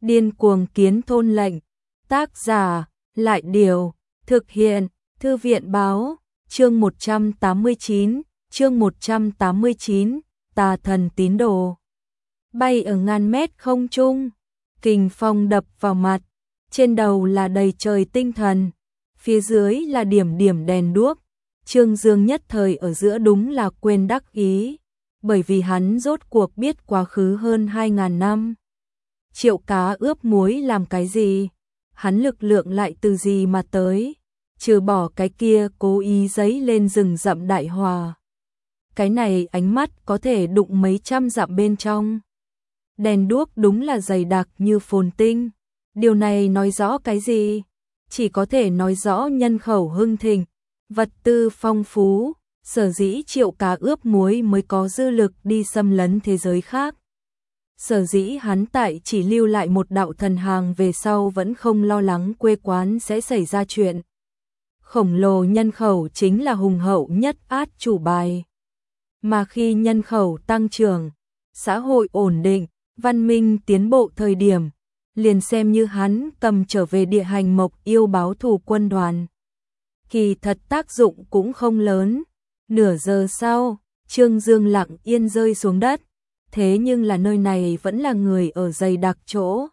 Điên cuồng kiến thôn lệnh. Tác giả, Lại Điều, thực hiện, Thư viện Báo, chương 189, Tà thần tín đồ. Bay ở ngàn mét không trung, kình phong đập vào mặt, trên đầu là đầy trời tinh thần, phía dưới là điểm điểm đèn đuốc. Trương Dương nhất thời ở giữa đúng là quên đắc ý, bởi vì hắn rốt cuộc biết quá khứ hơn 2.000 năm. Triệu cá ướp muối làm cái gì? Hắn lực lượng lại từ gì mà tới? Trừ bỏ cái kia cố ý giấy lên rừng rậm đại hòa. Cái này ánh mắt có thể đụng mấy trăm dặm bên trong. Đèn đuốc đúng là dày đặc như phồn tinh. Điều này nói rõ cái gì? Chỉ có thể nói rõ nhân khẩu hưng thịnh, vật tư phong phú, sở dĩ Triệu cá ướp muối mới có dư lực đi xâm lấn thế giới khác. Sở dĩ hắn tại chỉ lưu lại một đạo thần hàng về sau vẫn không lo lắng quê quán sẽ xảy ra chuyện. Khổng lồ nhân khẩu chính là hùng hậu nhất át chủ bài. Mà khi nhân khẩu tăng trưởng, xã hội ổn định, văn minh tiến bộ thời điểm, liền xem như hắn cầm trở về địa hành mộc yêu báo thù quân đoàn. Kỳ thật tác dụng cũng không lớn. Nửa giờ sau, Trương Dương lặng yên rơi xuống đất. Thế nhưng là nơi này vẫn là người ở dày đặc chỗ.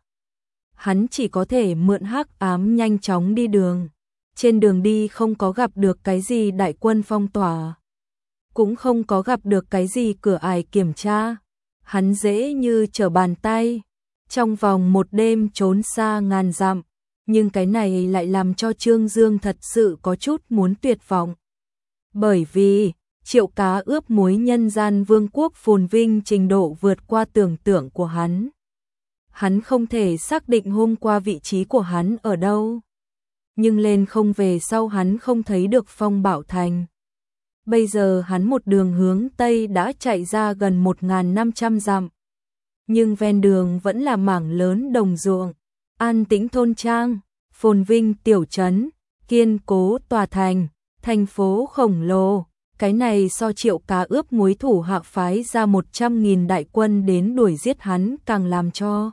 Hắn chỉ có thể mượn hắc ám nhanh chóng đi đường. Trên đường đi không có gặp được cái gì đại quân phong tỏa, cũng không có gặp được cái gì cửa ải kiểm tra. Hắn dễ như trở bàn tay, trong vòng một đêm trốn xa ngàn dặm. Nhưng cái này lại làm cho Trương Dương thật sự có chút muốn tuyệt vọng. Bởi vì Triệu cá ướp muối nhân gian vương quốc phồn vinh trình độ vượt qua tưởng tượng của hắn. Hắn không thể xác định hôm qua vị trí của hắn ở đâu. Nhưng lên không về sau hắn không thấy được Phong Bảo Thành. Bây giờ hắn một đường hướng Tây đã chạy ra gần 1.500 dặm. Nhưng ven đường vẫn là mảng lớn đồng ruộng, an tĩnh thôn trang, phồn vinh tiểu trấn, kiên cố tòa thành, thành phố khổng lồ. Cái này so Triệu cá ướp muối thủ hạ phái ra 100.000 đại quân đến đuổi giết hắn càng làm cho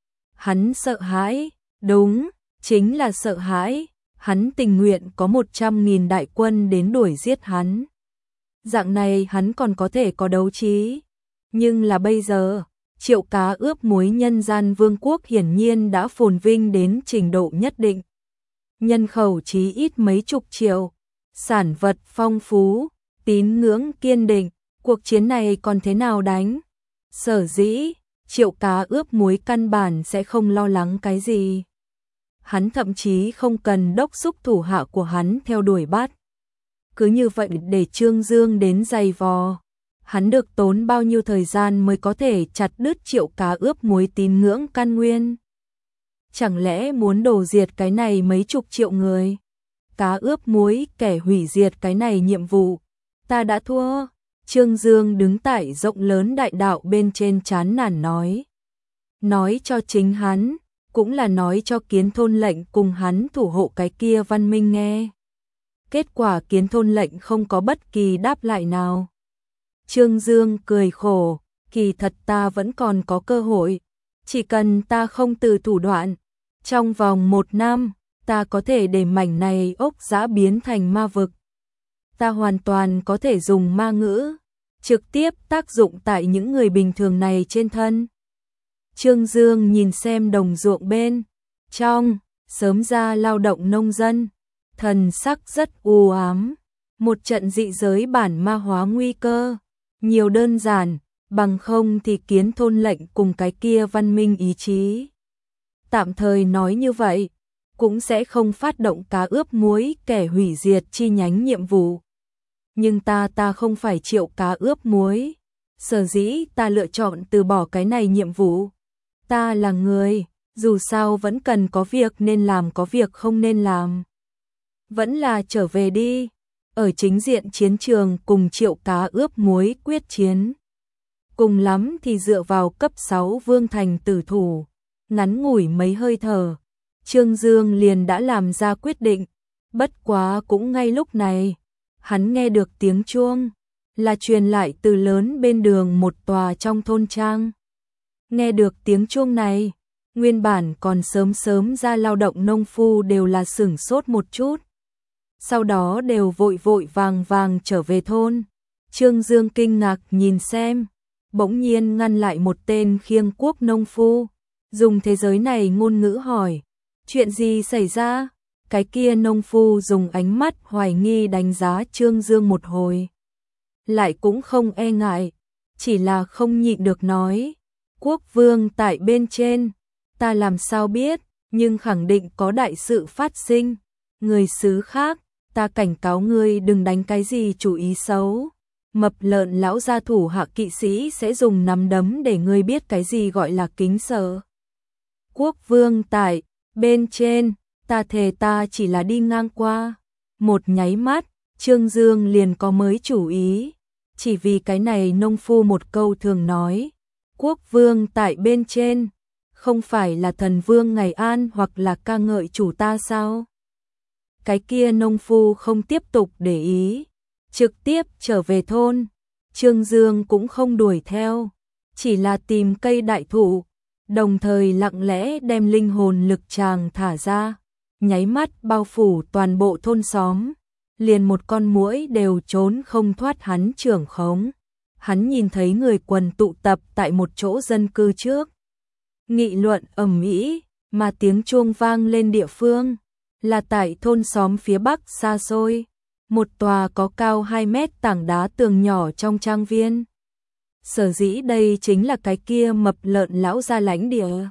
hắn sợ hãi. Đúng, chính là sợ hãi. Hắn tình nguyện có 100.000 đại quân đến đuổi giết hắn. Dạng này hắn còn có thể có đấu trí. Nhưng là bây giờ, Triệu cá ướp muối nhân gian vương quốc hiển nhiên đã phồn vinh đến trình độ nhất định. Nhân khẩu chí ít mấy chục triệu, sản vật phong phú, tín ngưỡng kiên định, cuộc chiến này còn thế nào đánh? Sở dĩ, Triệu cá ướp muối căn bản sẽ không lo lắng cái gì. Hắn thậm chí không cần đốc thúc thủ hạ của hắn theo đuổi bắt. Cứ như vậy để Trương Dương đến giày vò. Hắn được tốn bao nhiêu thời gian mới có thể chặt đứt Triệu cá ướp muối tín ngưỡng căn nguyên? Chẳng lẽ muốn đổ diệt cái này mấy chục triệu người? Cá ướp muối kẻ hủy diệt cái này nhiệm vụ. Ta đã thua. Trương Dương đứng tại rộng lớn đại đạo bên trên chán nản nói. Nói cho chính hắn, cũng là nói cho Kiến Thôn lệnh cùng hắn thủ hộ cái kia văn minh nghe. Kết quả Kiến Thôn lệnh không có bất kỳ đáp lại nào. Trương Dương cười khổ, kỳ thật ta vẫn còn có cơ hội. Chỉ cần ta không từ thủ đoạn, trong vòng 1 năm, ta có thể để mảnh này ốc dã biến thành ma vực. Ta hoàn toàn có thể dùng ma ngữ, trực tiếp tác dụng tại những người bình thường này trên thân. Trương Dương nhìn xem đồng ruộng bên trong, sớm ra lao động nông dân, thần sắc rất u ám. Một trận dị giới bản ma hóa nguy cơ, nhiều đơn giản, bằng không thì Kiến Thôn lệnh cùng cái kia văn minh ý chí. Tạm thời nói như vậy, cũng sẽ không phát động cá ướp muối kẻ hủy diệt chi nhánh nhiệm vụ. Nhưng ta không phải Triệu cá ướp muối. Sở dĩ ta lựa chọn từ bỏ cái này nhiệm vụ. Ta là người, dù sao vẫn cần có việc nên làm có việc không nên làm. Vẫn là trở về đi, ở chính diện chiến trường cùng Triệu cá ướp muối quyết chiến. Cùng lắm thì dựa vào cấp 6 vương thành tử thủ, ngắn ngủi mấy hơi thở. Trương Dương liền đã làm ra quyết định, bất quá cũng ngay lúc này. Hắn nghe được tiếng chuông, là truyền lại từ lớn bên đường một tòa trong thôn trang. Nghe được tiếng chuông này, Nguyên bản còn sớm sớm ra lao động nông phu đều là sửng sốt một chút. Sau đó đều vội vội vàng vàng trở về thôn. Trương Dương kinh ngạc nhìn xem, bỗng nhiên ngăn lại một tên khiêng cuốc nông phu, dùng thế giới này ngôn ngữ hỏi, chuyện gì xảy ra? Cái kia nông phu dùng ánh mắt hoài nghi đánh giá Trương Dương một hồi. Lại cũng không e ngại, chỉ là không nhịn được nói, quốc vương tại bên trên, ta làm sao biết, nhưng khẳng định có đại sự phát sinh. Người xứ khác, ta cảnh cáo ngươi đừng đánh cái gì chủ ý xấu. Mập lợn lão gia thủ hạ kỵ sĩ sẽ dùng nắm đấm để ngươi biết cái gì gọi là kính sợ. Quốc vương tại bên trên, ta thề ta chỉ là đi ngang qua. Một nháy mắt, Trương Dương liền có mới chủ ý. Chỉ vì cái này nông phu một câu thường nói, quốc vương tại bên trên, không phải là thần vương ngày an hoặc là ca ngợi chủ ta sao? Cái kia nông phu không tiếp tục để ý, trực tiếp trở về thôn. Trương Dương cũng không đuổi theo, chỉ là tìm cây đại thụ, đồng thời lặng lẽ đem linh hồn lực tràng thả ra, nháy mắt bao phủ toàn bộ thôn xóm, liền một con muỗi đều trốn không thoát hắn trưởng khống. Hắn nhìn thấy người quần tụ tập tại một chỗ dân cư trước, nghị luận ầm ĩ, mà tiếng chuông vang lên địa phương là tại thôn xóm phía bắc xa xôi, một tòa có cao 2 mét tảng đá tường nhỏ trong trang viên. Sở dĩ đây chính là cái kia mập lợn lão gia lãnh địa.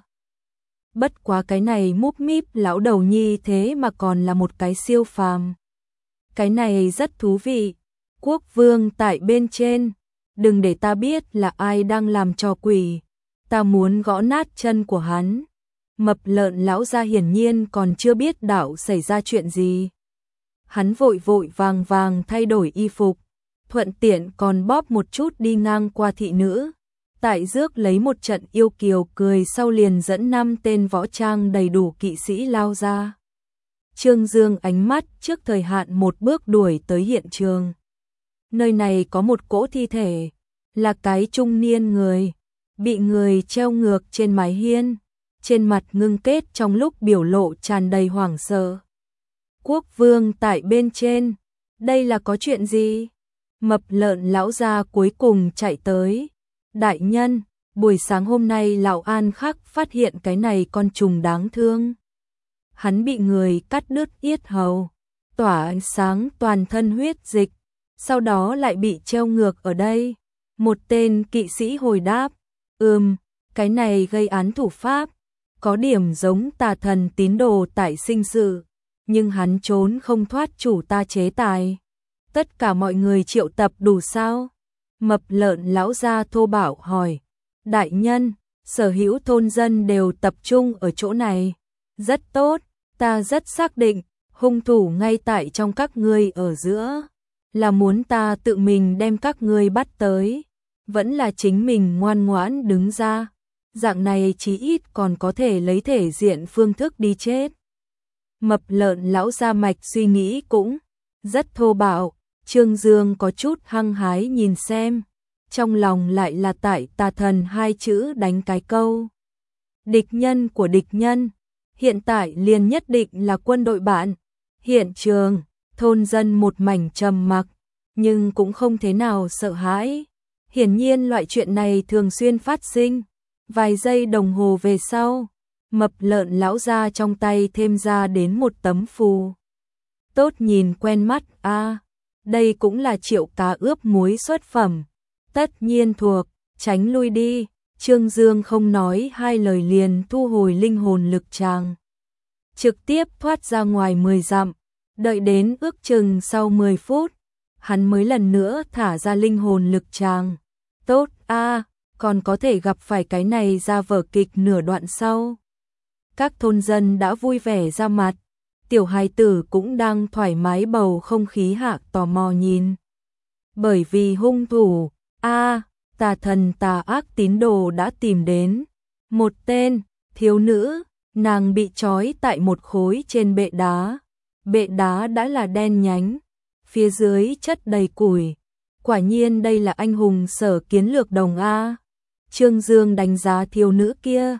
Bất quá cái này múp míp lão đầu nhi thế mà còn là một cái siêu phàm. Cái này rất thú vị. Quốc vương tại bên trên, đừng để ta biết là ai đang làm trò quỷ, ta muốn gõ nát chân của hắn. Mập lợn lão gia hiển nhiên còn chưa biết đạo xảy ra chuyện gì. Hắn vội vội vàng vàng thay đổi y phục, thuận tiện còn bóp một chút đi ngang qua thị nữ. Tại rước lấy một trận yêu kiều cười sau liền dẫn 5 tên võ trang đầy đủ kỵ sĩ lao ra. Trương Dương ánh mắt trước thời hạn một bước đuổi tới hiện trường. Nơi này có một cỗ thi thể, là cái trung niên người, bị người treo ngược trên mái hiên, trên mặt ngưng kết trong lúc biểu lộ tràn đầy hoảng sợ. Quốc vương tại bên trên, đây là có chuyện gì? Mập lợn lão gia cuối cùng chạy tới. Đại nhân, buổi sáng hôm nay lão An Khắc phát hiện cái này con trùng đáng thương. Hắn bị người cắt đứt yết hầu, tỏa ánh sáng toàn thân huyết dịch, sau đó lại bị treo ngược ở đây. Một tên kỵ sĩ hồi đáp, cái này gây án thủ pháp, có điểm giống tà thần tín đồ tại sinh sự, nhưng hắn trốn không thoát chủ ta chế tài. Tất cả mọi người triệu tập đủ sao? Mập lợn lão gia thô bạo hỏi. Đại nhân, sở hữu thôn dân đều tập trung ở chỗ này. Rất tốt, ta rất xác định, hung thủ ngay tại trong các ngươi ở giữa. Là muốn ta tự mình đem các ngươi bắt tới, vẫn là chính mình ngoan ngoãn đứng ra. Dạng này chí ít còn có thể lấy thể diện phương thức đi chết. Mập lợn lão gia mạch suy nghĩ cũng rất thô bạo. Trương Dương có chút hăng hái nhìn xem, trong lòng lại là tại tà thần 2 chữ đánh cái câu. Địch nhân của địch nhân, hiện tại liền nhất định là quân đội bạn. Hiện trường, thôn dân một mảnh trầm mặc, nhưng cũng không thế nào sợ hãi. Hiển nhiên loại chuyện này thường xuyên phát sinh. Vài giây đồng hồ về sau, mập lợn lão gia trong tay thêm ra đến một tấm phù. Tốt nhìn quen mắt a. Đây cũng là triệu cá ướp muối xuất phẩm. Tất nhiên thuộc, tránh lui đi. Trương Dương không nói hai lời liền thu hồi linh hồn lực tràng, trực tiếp thoát ra ngoài 10 dặm. Đợi đến ước chừng sau 10 phút, hắn mới lần nữa thả ra linh hồn lực tràng. Tốt a, còn có thể gặp phải cái này ra vở kịch nửa đoạn sau. Các thôn dân đã vui vẻ ra mặt. Tiểu hài tử cũng đang thoải mái bầu không khí hạ tò mò nhìn. Bởi vì hung thủ, tà thần tà ác tín đồ đã tìm đến. Một tên, thiếu nữ, nàng bị trói tại một khối trên bệ đá. Bệ đá đã là đen nhánh, phía dưới chất đầy củi. Quả nhiên đây là anh hùng sở kiến lược đồng A. Trương Dương đánh giá thiếu nữ kia,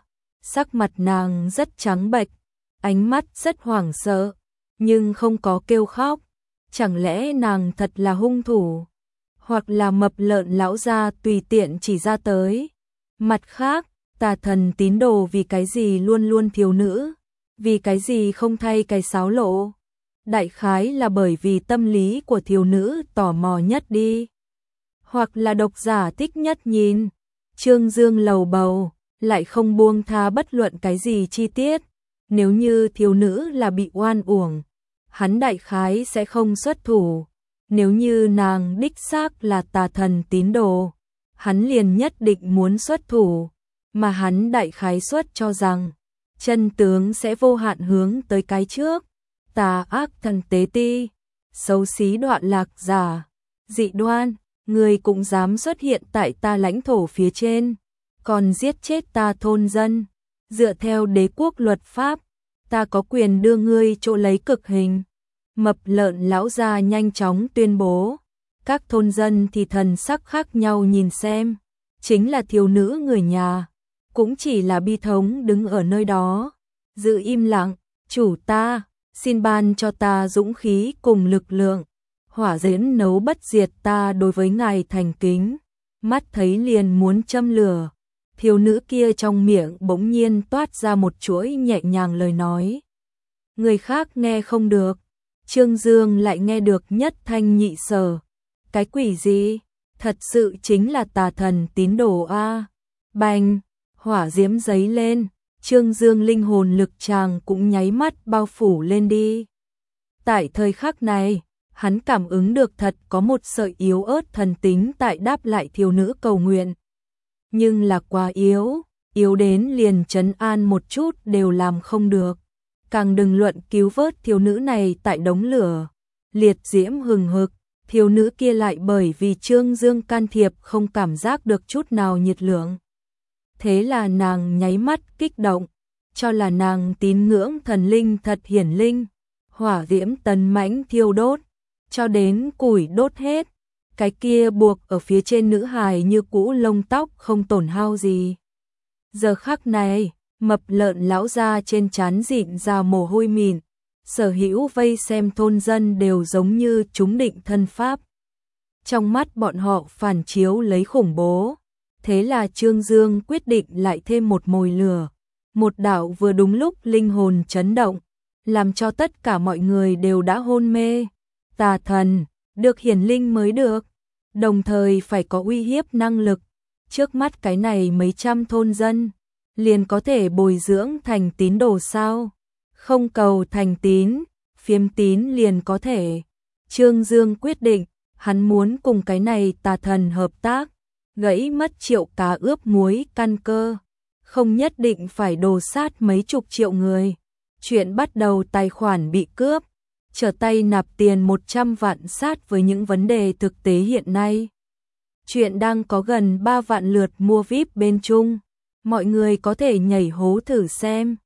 Sắc mặt nàng rất trắng bệch, ánh mắt rất hoảng sợ, nhưng không có kêu khóc. Chẳng lẽ nàng thật là hung thủ? Hoặc là Mập Lợn lão gia tùy tiện chỉ ra tới? Mặt khác, tà thần tín đồ vì cái gì luôn luôn thiếu nữ? Vì cái gì không thay cái sáo lộ? Đại khái là bởi vì tâm lý của thiếu nữ tò mò nhất đi. Hoặc là độc giả thích nhất nhìn. Trương Dương lầu bầu, lại không buông tha bất luận cái gì chi tiết. Nếu như thiếu nữ là bị oan uổng, hắn đại khái sẽ không xuất thủ. Nếu như nàng đích xác là tà thần tín đồ, hắn liền nhất định muốn xuất thủ. Mà hắn đại khái xuất cho rằng, chân tướng sẽ vô hạn hướng tới cái trước. Tà ác thần tế ti, xấu xí đoạn lạc giả, dị đoan, người cũng dám xuất hiện tại ta lãnh thổ phía trên, còn giết chết ta thôn dân. Dựa theo đế quốc luật pháp, ta có quyền đưa ngươi chỗ lấy cực hình. Mập Lợn lão gia nhanh chóng tuyên bố. Các thôn dân thì thần sắc khác nhau nhìn xem. Chính là thiếu nữ người nhà, cũng chỉ là bi thống đứng ở nơi đó, giữ im lặng. Chủ ta, xin ban cho ta dũng khí cùng lực lượng. Hỏa diễm nấu bất diệt ta đối với ngài thành kính. Mắt thấy liền muốn châm lửa. Thiếu nữ kia trong miệng bỗng nhiên toát ra một chuỗi nhẹ nhàng lời nói. Người khác nghe không được, Trương Dương lại nghe được nhất thanh nhị sở. Cái quỷ gì? Thật sự chính là tà thần tín đồ a. Bành, hỏa diễm giấy lên, Trương Dương linh hồn lực chàng cũng nháy mắt bao phủ lên đi. Tại thời khắc này, hắn cảm ứng được thật có một sợi yếu ớt thần tính tại đáp lại thiếu nữ cầu nguyện. Nhưng là quá yếu, yếu đến liền trấn an một chút đều làm không được. Càng đừng luận cứu vớt thiếu nữ này tại đống lửa liệt diễm hừng hực, thiếu nữ kia lại bởi vì Trương Dương can thiệp không cảm giác được chút nào nhiệt lượng. Thế là nàng nháy mắt kích động, cho là nàng tín ngưỡng thần linh thật hiển linh. Hỏa diễm tấn mãnh thiêu đốt, cho đến củi đốt hết. Cái kia buộc ở phía trên nữ hài như cũ lông tóc không tổn hao gì. Giờ khắc này, Mập Lợn lão gia trên trán dịn ra mồ hôi mịn, sở hữu vây xem thôn dân đều giống như chúng định thân pháp. Trong mắt bọn họ phản chiếu lấy khủng bố. Thế là Trương Dương quyết định lại thêm một mồi lửa. Một đạo vừa đúng lúc linh hồn chấn động, làm cho tất cả mọi người đều đã hôn mê. Tà thần, được hiển linh mới được, đồng thời phải có uy hiếp năng lực. Trước mắt cái này mấy trăm thôn dân, liền có thể bồi dưỡng thành tín đồ sao? Không cầu thành tín, phiếm tín liền có thể. Trương Dương quyết định, hắn muốn cùng cái này tà thần hợp tác, gãy mất triệu cá ướp muối căn cơ. Không nhất định phải đồ sát mấy chục triệu người. Chuyện bắt đầu tài khoản bị cướp, trở tay nạp tiền 100 vạn sát với những vấn đề thực tế hiện nay. Chuyện đang có gần 3 vạn lượt mua VIP bên Trung. Mọi người có thể nhảy hố thử xem.